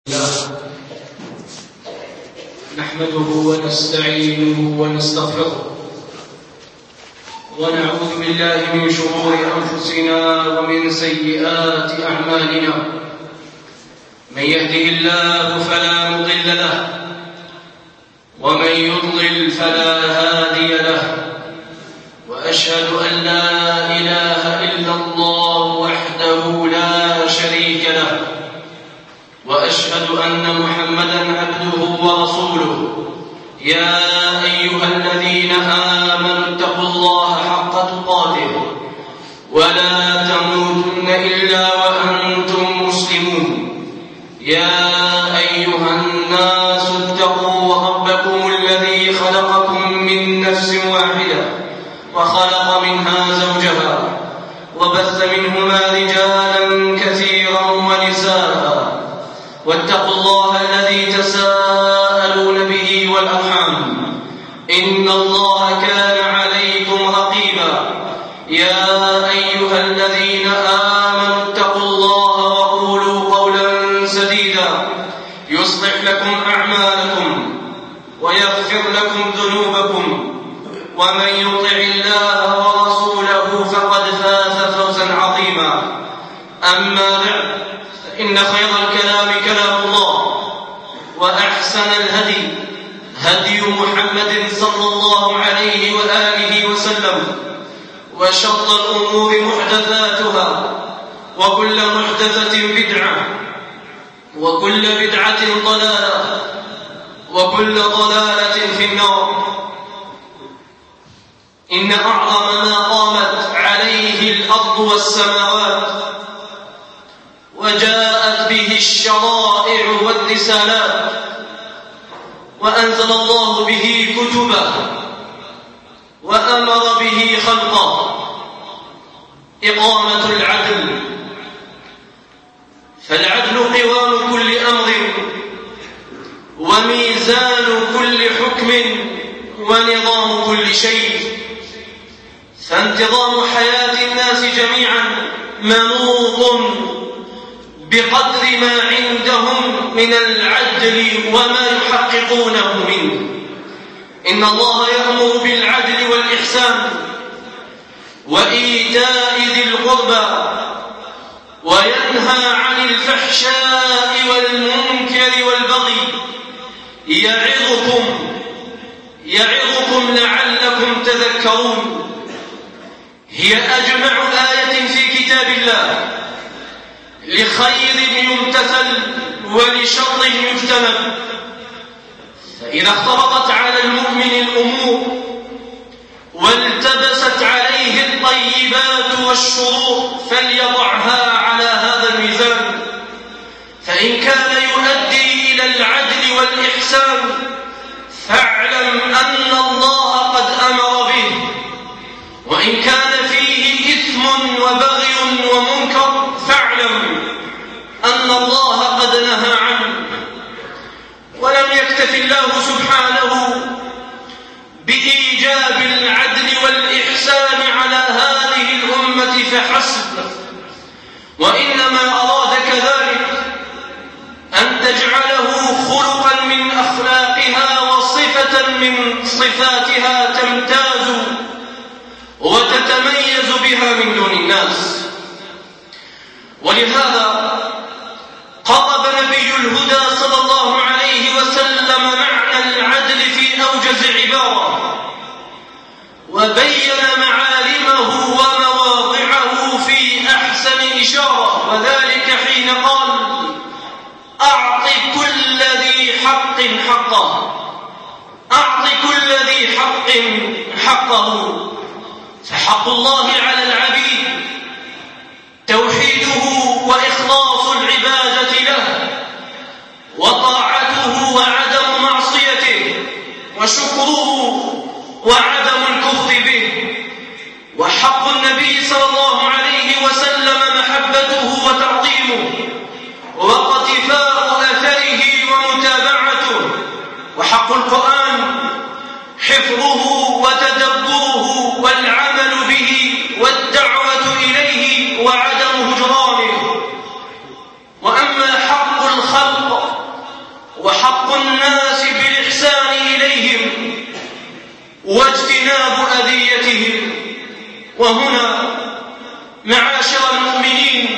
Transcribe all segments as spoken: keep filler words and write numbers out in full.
نحمده ونستعينه ونستغفره ونعوذ بالله من شرور أنفسنا ومن سيئات أعمالنا. من يهده الله فلا مضل له ومن يضلل فلا هادي له، وأشهد أن لا إله إلا الله وحده لا شريك له، وأشهد أن محمدًا عبده ورسوله. يا أيها الذين آمنوا اتقوا الله حق تقاته ولا تموتن إلا وأنتم مسلمون. يا أيها الناس اتقوا ربكم الذي خلقكم من نفس واحدة وخلق منها زوجها وبث منهما رجالا كثيرا ونساء، واتقوا الله الذي تساءلون به والأرحام إن الله كان عليكم رقيبا. يا أيها الذين آمنوا اتقوا الله وقولوا قولا سديدا يصلح لكم أعمالكم ويغفر لكم ذنوبكم، ومن يطع الله ورسوله فقد فاز فوزا عظيما. أما بعد، فإن خير الكلام كلام الله، وأحسن الهدي هدي محمد صلى الله عليه وآله وسلم، وشر الأمور محدثاتها، وكل محدثة بدعة، وكل بدعة ضلالة، وكل ضلالة في النار. إن أعظم ما قامت عليه الأرض والسماوات وجاءت به الشرائع والرسالات وأنزل الله به كتبه وأمر به خلقه إقامة العدل. فالعدل قوام كل أمر وميزان كل حكم ونظام كل شيء. فانتظام حياة الناس جميعا منوط بقدر ما عندهم من العدل وما يحققونه منه. إن الله يأمر بالعدل والإحسان وإيتاء ذي القربى وينهى عن الفحشاء والمنكر والبغي يعظكم يعظكم لعلكم تذكرون. هي أجمع آية في كتاب الله لخير يمتثل ولشر يجتنب. فإذا اختلطت على المؤمن الأمور والتبست عليه الطيبات والشرور فليضعها على هذا الميزان. فإن كان يؤدي إلى العدل والإحسان فاعلم أن الله قد أمر به، وإن كان فيه إثم وبغي ومنكر فاعلم أن الله قد نهى عنه. ولم يكتف الله سبحانه بإيجاب العدل والإحسان على هذه الأمة فحسب، وإنما أراد كذلك أن تجعله خلقا من أخلاقها وصفة من صفاتها تمتاز وتتميز بها من دون الناس. ولهذا قرب نبي الهدى صلى الله عليه وسلم معنى العدل في أوجز عبارة، وبين معالمه ومواضعه في أحسن إشارة، وذلك حين قال: أعط كل ذي حق حقه، أعط كل ذي حق حقه. فحق الله على العبيد توحيده وإخلاص العبادة له وطاعته وعدم معصيته وشكره وعدم الكفر به. وحق النبي صلى الله عليه وسلم محبته وتعظيمه واقتفاء أثره ومتابعته. وحق القرآن حفظه وتدبره والعمل به والدعوة إليه وعدم هجرانه. وأما حق الخلق وحق الناس بالإحسان إليهم واجتناب أذيتهم. وهنا معاشر المؤمنين،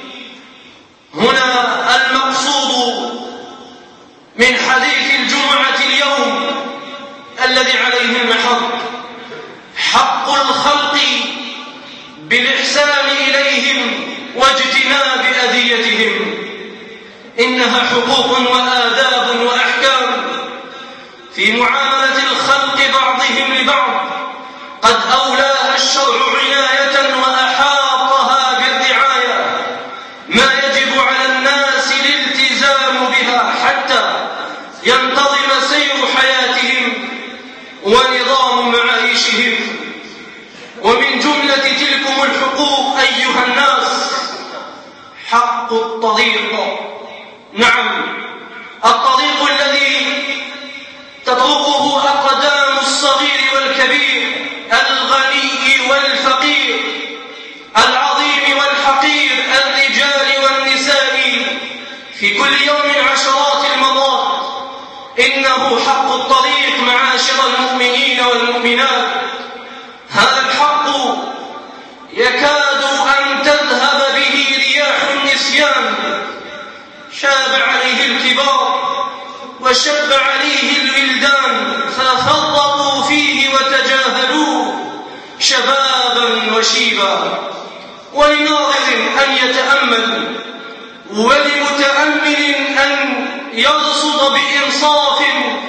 هنا المقصود من حديث الجمعة اليوم الذي عليه المحط، حق الخلق بالإحسان إليهم واجتناب أذيتهم. إنها حقوق وآداب وأحكام في معاملة الخلق بعضهم لبعض قد أولاها الشرع عناية وأحاطها بالرعاية، ما يجب على الناس الالتزام بها حتى ينتظم سير حياتهم ونظام معايشهم. ومن جملة تلكم الحقوق أيها الناس حق الطريق. نعم، الطريق الذي تطرقه أقدام الصغير والكبير، الغني والفقير، العظيم والحقير، الرجال والنساء، في كل يوم عشرات المرات. إنه حق الطريق معاشر المؤمنين والمؤمنات. هذا الحق يكاد أن تذهب به رياح النسيان، شاب عليه الكبار وشب عليه الولدان، ففرطوا فيه وتجاهلوه شبابا وشيبا. ولناظر أن يتأمل، ولمتأمل أن يرصد بإنصاف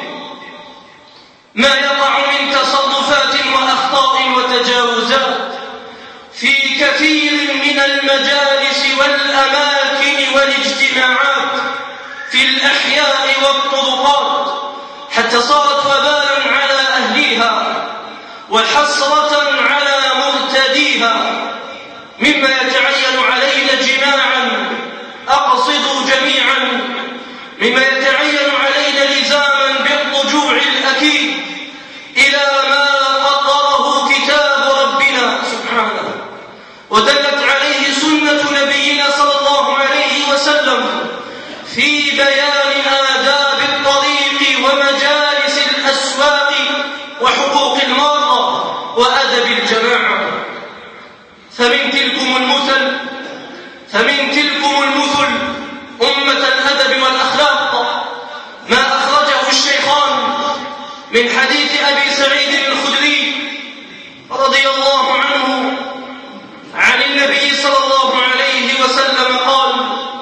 ما يقع من تصرفات وأخطاء وتجاوزات في كثير من المجالس والأماكن والاجتماعات في الأحياء والطرقات، حتى صارت وبالا على أهليها وحسرة على مرتديها. مما يتعين علينا جماعا، أقصد جميعا، مما يتعين علينا لزاما بالرجوع الأكيد إلى ما قدره كتاب ربنا سبحانه ودلت عليه سنة نبينا صلى الله عليه وسلم في بيان آداب الطريق ومجالس الأسواق وحقوق المرأة وأدب الجماعة. فمن تلكم المثل فمن تلكم المثل أمة الأدب والأخلاق ما أخرجه الشيخان من حديث أبي سعيد الخدري رضي الله عنه عن النبي صلى الله عليه وسلم قال: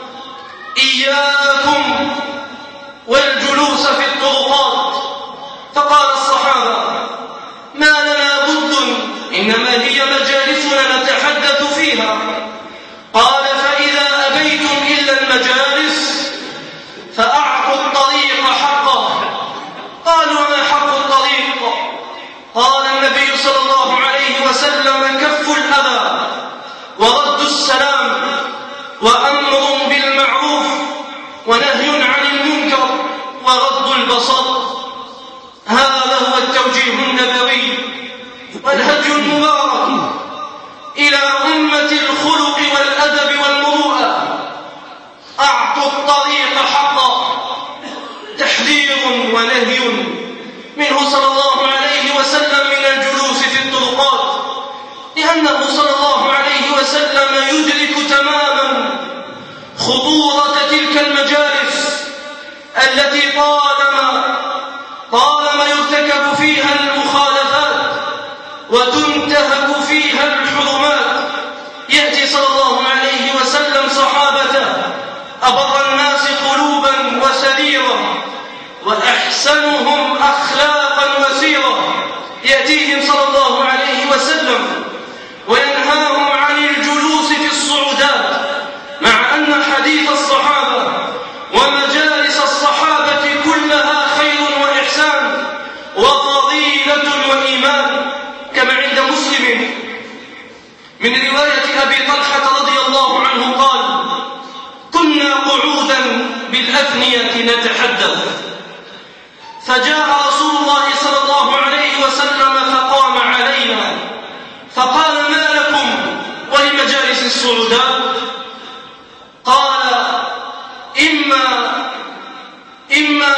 إياكم والجلوس في الطرقات. فقال الصحابة: ما لنا بد، إنما هي مجالسنا نتحدث فيها. قال: فإذا أبيتم إلا المجالس فأعطوا الطريق حقه. قالوا: ما حق الطريق؟ قال النبي صلى الله عليه وسلم: كف الأذى ورد السلام وأمر بالمعروف ونهي عن المنكر ورد البصر. هذا هو التوجيه النبوي والهدي المبارك إلى أمة الخلق والأدب والمروءة. أعطوا الطريق حقا، تحذير ونهي منه صلى الله عليه وسلم من الجلوس في الطرقات، لأنه صلى الله عليه وسلم يدرك تماما خطورة تلك المجالس التي طالما طالما يرتكب فيها المخالفات وتنتهك فيها الحرمات. يأتي صلى الله عليه وسلم صحابته أبر الناس قلوبا وسريرا وأحسنهم أخلاقا وسيرا، يأتيهم صلى الله عليه وسلم وينهاهم عن الجلوس في الصعودات، مع أن حديث الصحابة ومجالس الصحابة كلها خير وإحسان وفضيلة وإيمان، كما عند مسلم من رواية أبي طلحة رضي الله عنه قال: كنا قعودا بالأفنية نتحدث، فجاء رسول الله صلى الله عليه وسلم فقام علينا فقال: ما لكم ولمجالس الصعودات؟ قال: إما إما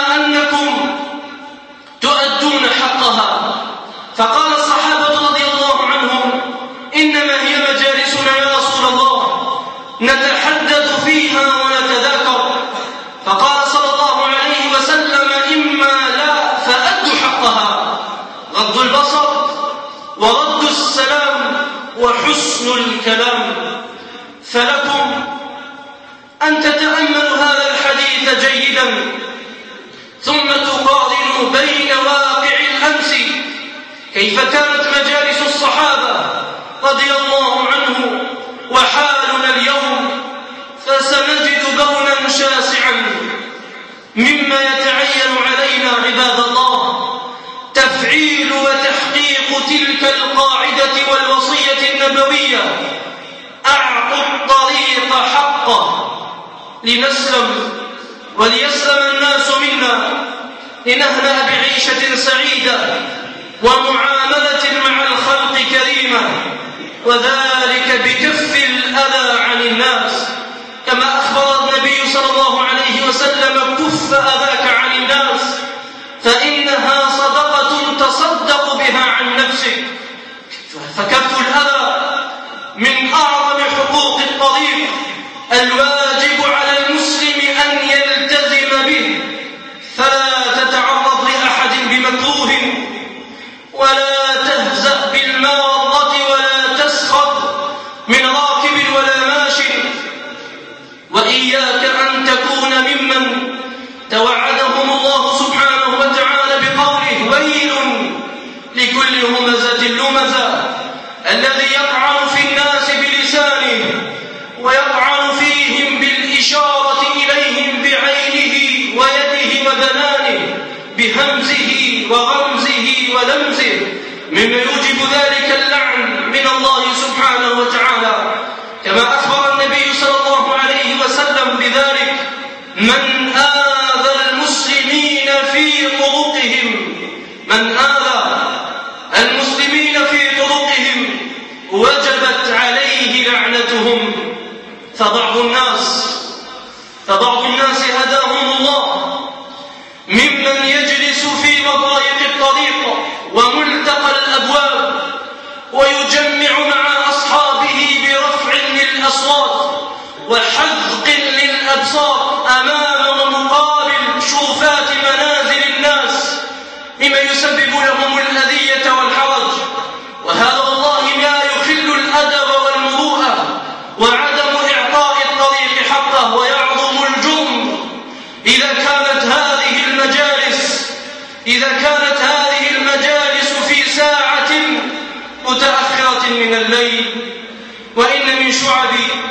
ورد السلام وحسن الكلام. فلكم أن تتأملوا هذا الحديث جيدا ثم تقارنوا بين واقع الأمس كيف كانت مجالس الصحابة رضي الله عنهم وحالنا اليوم، فسنجد بونا شاسعا. مما يتعين علينا عباد الله تفعيل وتحقيق تلك القاعدة والوصية النبوية: أعطوا الطريق حقه لنسلم وليسلم الناس منا، لنهنأ بعيشة سعيدة ومعاملة مع الخلق كريمة، وذلك بكف الأذى عن الناس، كما أخبر النبي صلى الله عليه وسلم: كف أذاك عن الناس فإنها صدقة تصدق بها عن نفسك. فكف الأذى من أعظم حقوق الطريق الواجب على المسلم أن يلتزم به، فلا تتعرض لأحد بمكروه، ولا تهزأ بالمارة، ولا تسخط من راكب ولا ماش، وإياك أن تكون ممن توعدهم الله سبحانه وتعالى بقوله: ويل لكل همزة لمزة، الذي يطعن في الناس بلسانه ويطعن فيهم بالإشارة إليهم بعينه ويده وبنانه بهمزه وغمزه ولمزه، مما يوجب ذلك اللعن من الله سبحانه وتعالى، كما أخبر النبي صلى الله عليه وسلم بذلك: من آذى المسلمين في طرقهم من آذى المسلمين في طرقهم وجبت عليه لعنتهم. فبعض الناس فبعض الناس هداهم الله ممن يجلس في مضايق الطريق وملتقى الأبواب ويجمع مع أصحابه برفع للأصوات وحذق للأبصار أمام ومقابل شوفات منازل الناس، مما يسبب لهم الأذية والحرج، وهذا والله لا يخل الأدب والمروءة وعدم إعطاء الطريق حقه، ويعظم الجرم إذا كانت هذه المجالس إذا كانت هذه المجالس في ساعة متأخرة من الليل. وإن من شعب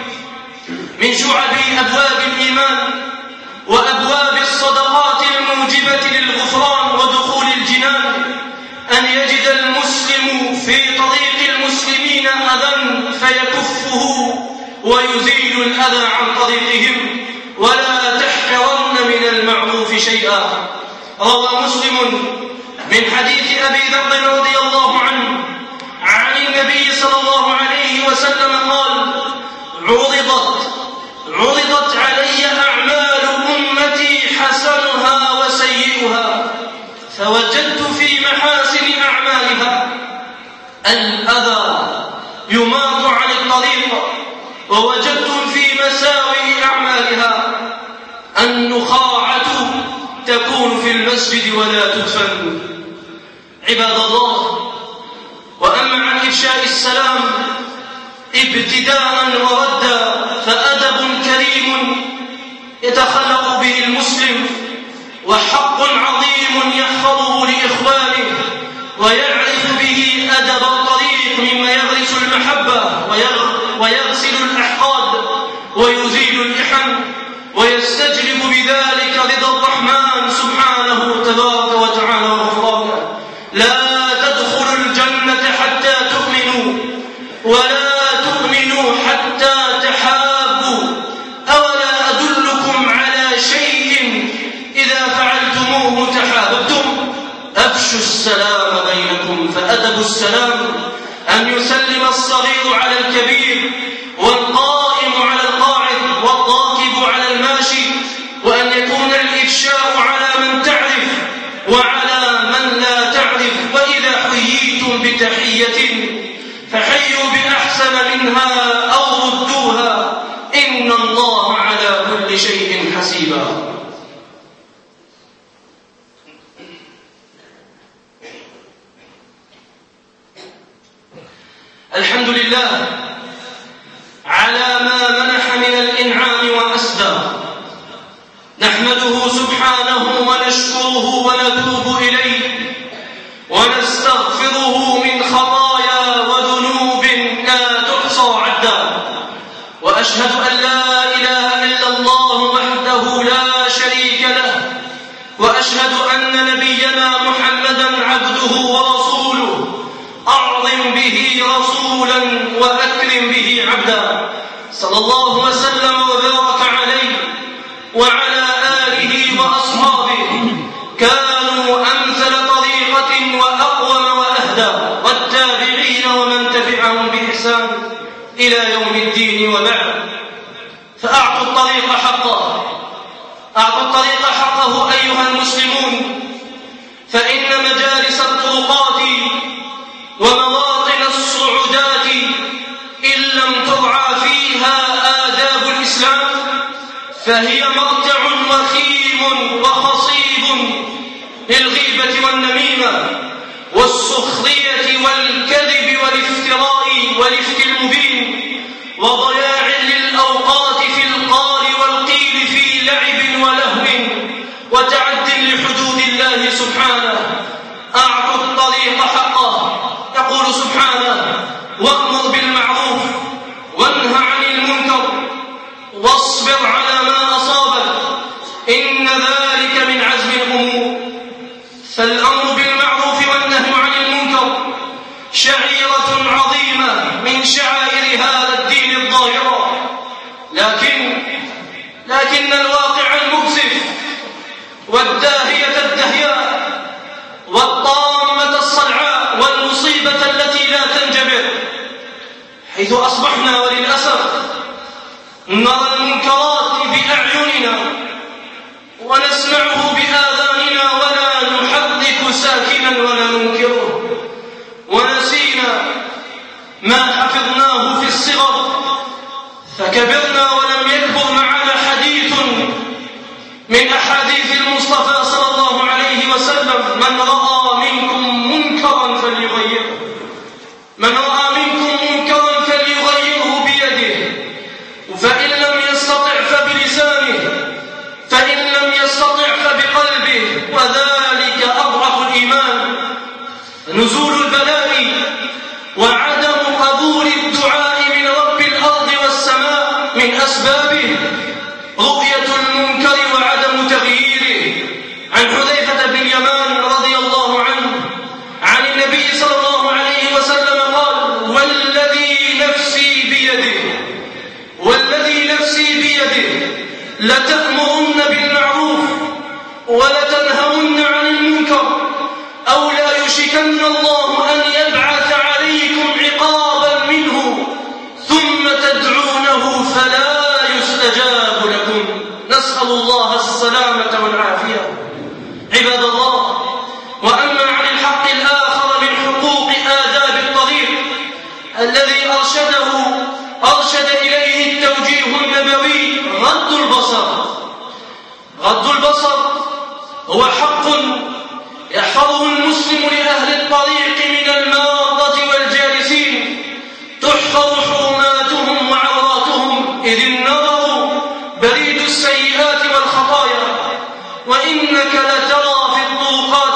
من شعب أبواب الإيمان وأبواب الصدقات الموجبة للغفران ودخول الجنان أن يجد المسلم في طريق المسلمين أذى فيكفه ويزيل الأذى عن طريقهم، ولا تحقرن من المعروف شيئا. روى مسلم من حديث أبي ذر رضي الله عنه عن النبي صلى الله عليه وسلم قال: عرضت عرضت علي أعمال أمتي حسنها وسيئها، فوجدت في محاسن أعمالها الأذى يماط عن الطريق، ووجدت في مساوئ أعمالها النخاعة تكون في المسجد ولا تدفن. عباد الله، وأما عن إفشاء السلام ابتداء وردا فأدب كريم يتخلق به المسلم، وحق عظيم يحفظه لإخوانه ويعرف به أدب الطريق، مما يغرس المحبة ويغسل الأحقاد ويزيل اللحم، ويستجلب بذلك رضا الرحمن سبحانه تبارك وتعالى وغفرانه. لا تدخلوا الجنة حتى تؤمنوا، ولا تؤمنوا حتى تحابوا، أولا أدلكم على شيء إذا فعلتموه تحاببتم؟ أفشوا السلام بينكم. فأدب السلام أن يسلم الصغير على الكبير، والقائم على القاعد، والراكب على الماشي، وأن يكون الإفشاء على من تعرف وعلى من لا تعرف. وإذا حييتم بتحية فحيوا بأحسن منها أو ردوها، إن الله على كل شيء حسيبا. الحمد لله على ما منح من الإنعام وأسدى، نحمده سبحانه ونشكره ونتوب إليه ونستغفره من خطايا وذنوب لا تحصى عدا، وأشهد أن لا إله إلا الله وحده لا شريك له، وأشهد أن نبينا محمدا عبده ورسوله، أعظم به رسولا وأكرم به عبدا، صلى الله وسلم وبارك عليه وعلى آله وأصحابه، كانوا أمثل طريقة وأقوم وأهدى، والتابعين ومن تبعهم بإحسان إلى يوم الدين. وبعد، فأعطوا الطريق حقه، أعطوا الطريق حقه أيها المسلمون، فإن مجالس الطرقات ومواطن الصعودات إن لم ترعى فيها آداب الإسلام فهي مرتع وخيم وخصيب للغيبة والنميمة والسخرية والكذب والافتراء والإفك المبين، وضياع للأوقات في القال والقيل في لعب ولهو وتعد لحدود الله سبحانه. أعطوا الطريق حقه، يقول سبحانه: وأمر بالمعروف وانه عن المنكر واصبر على ما أصابك إن ذلك من عزم الأمور. فالأمر بالمعروف والنهي عن المنكر شعيرة عظيمة من شعائر هذا الدين الظاهرة، لكن لكن الواقع المكسف والداهية الدهياء والطامة الصلعاء والمصيبة التي لا تنجبر، حيث أصبحنا وللأسف نرى المنكرات بأعيننا ونسمعه بآذاننا ولا نحرك ساكنا ولا ننكره، ونسينا ما حفظناه في الصغر فكبرنا ولم يكبر معنا حديث من أحاديث المصطفى صلى الله عليه وسلم: من رأى منكم منكرا فليغيره، من رأى منكم منكرا فليغيره بيده، فإن لم يستطع فبلسانه، فإن لم يستطع فبقلبه، وذلك أضعف الإيمان. نزول البلاء وعدم قبول الدعاء من رب الأرض والسماء من أسبابه رؤية المنكر وعدم تغييره. عن حذيفة بن اليمان رضي الله عنه عن النبي صلى الله عليه وسلم قال: والذي نفسي بيده والذي نفسي بيده لتأمرن بالمعروف ولتنهون عن المنكر، أو لا يشكن الله أن يبعث عليكم عقابا منه ثم تدعونه فلا يستجاب لكم. نسأل الله السلامة والعافية. عباد الله، وأما عن الحق الآخر من حقوق آداب الطريق الذي أرشده أرشد إليه التوجيه النبوي: غض البصر. غض البصر هو حق يحفظه المسلم لأهل الطريق من المارة والجالسين، تحفظ حرماتهم وعوراتهم، إذ النظر بريد السيئات والخطايا، وإنك لترى في الطرقات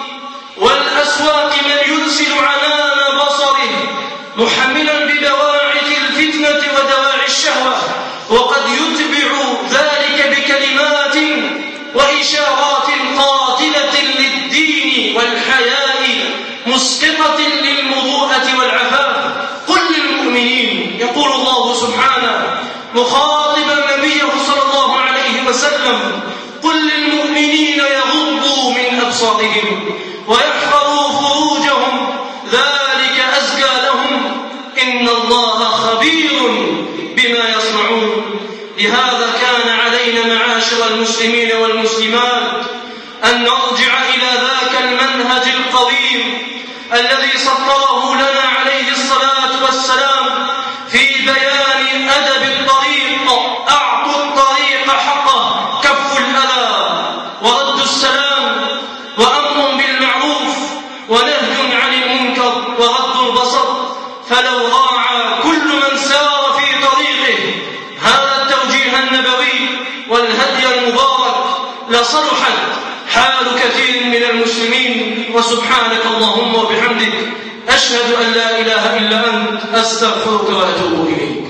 والأسواق من يرسل عنان بصره محملا بدواعث الفتنة ودواعي الشهوة، وقد يتبع ذلك بكلمات وإشارات قاتلة للدين والحياء مسقطة للمروءة والعفاف. قل للمؤمنين، يقول الله سبحانه مخاطبا نبيه صلى الله عليه وسلم: قل للمؤمنين يغضوا من أبصارهم ويحفظوا فروجهم ذلك أزكى لهم إن الله خبير بما يصنعون. لهذا كان علينا معاشر المسلمين والمسلمات أن نرجع إلى ذاك المنهج القويم الذي سطره لنا عليه الصلاة والسلام في بيان أدب الطريق. أعطوا الطريق حقه، كف الأذى ورد السلام وأمر بالمعروف ونهي عن المنكر وغض البصر، فلو راعى كل من سار في طريقه هذا التوجيه النبوي والهدي المبارك لصلحت حال كثير من المسلمين. وسبحانك اللهم وبحمدك أشهد أن لا إله إلا أنت أستغفرك وأتوب إليك.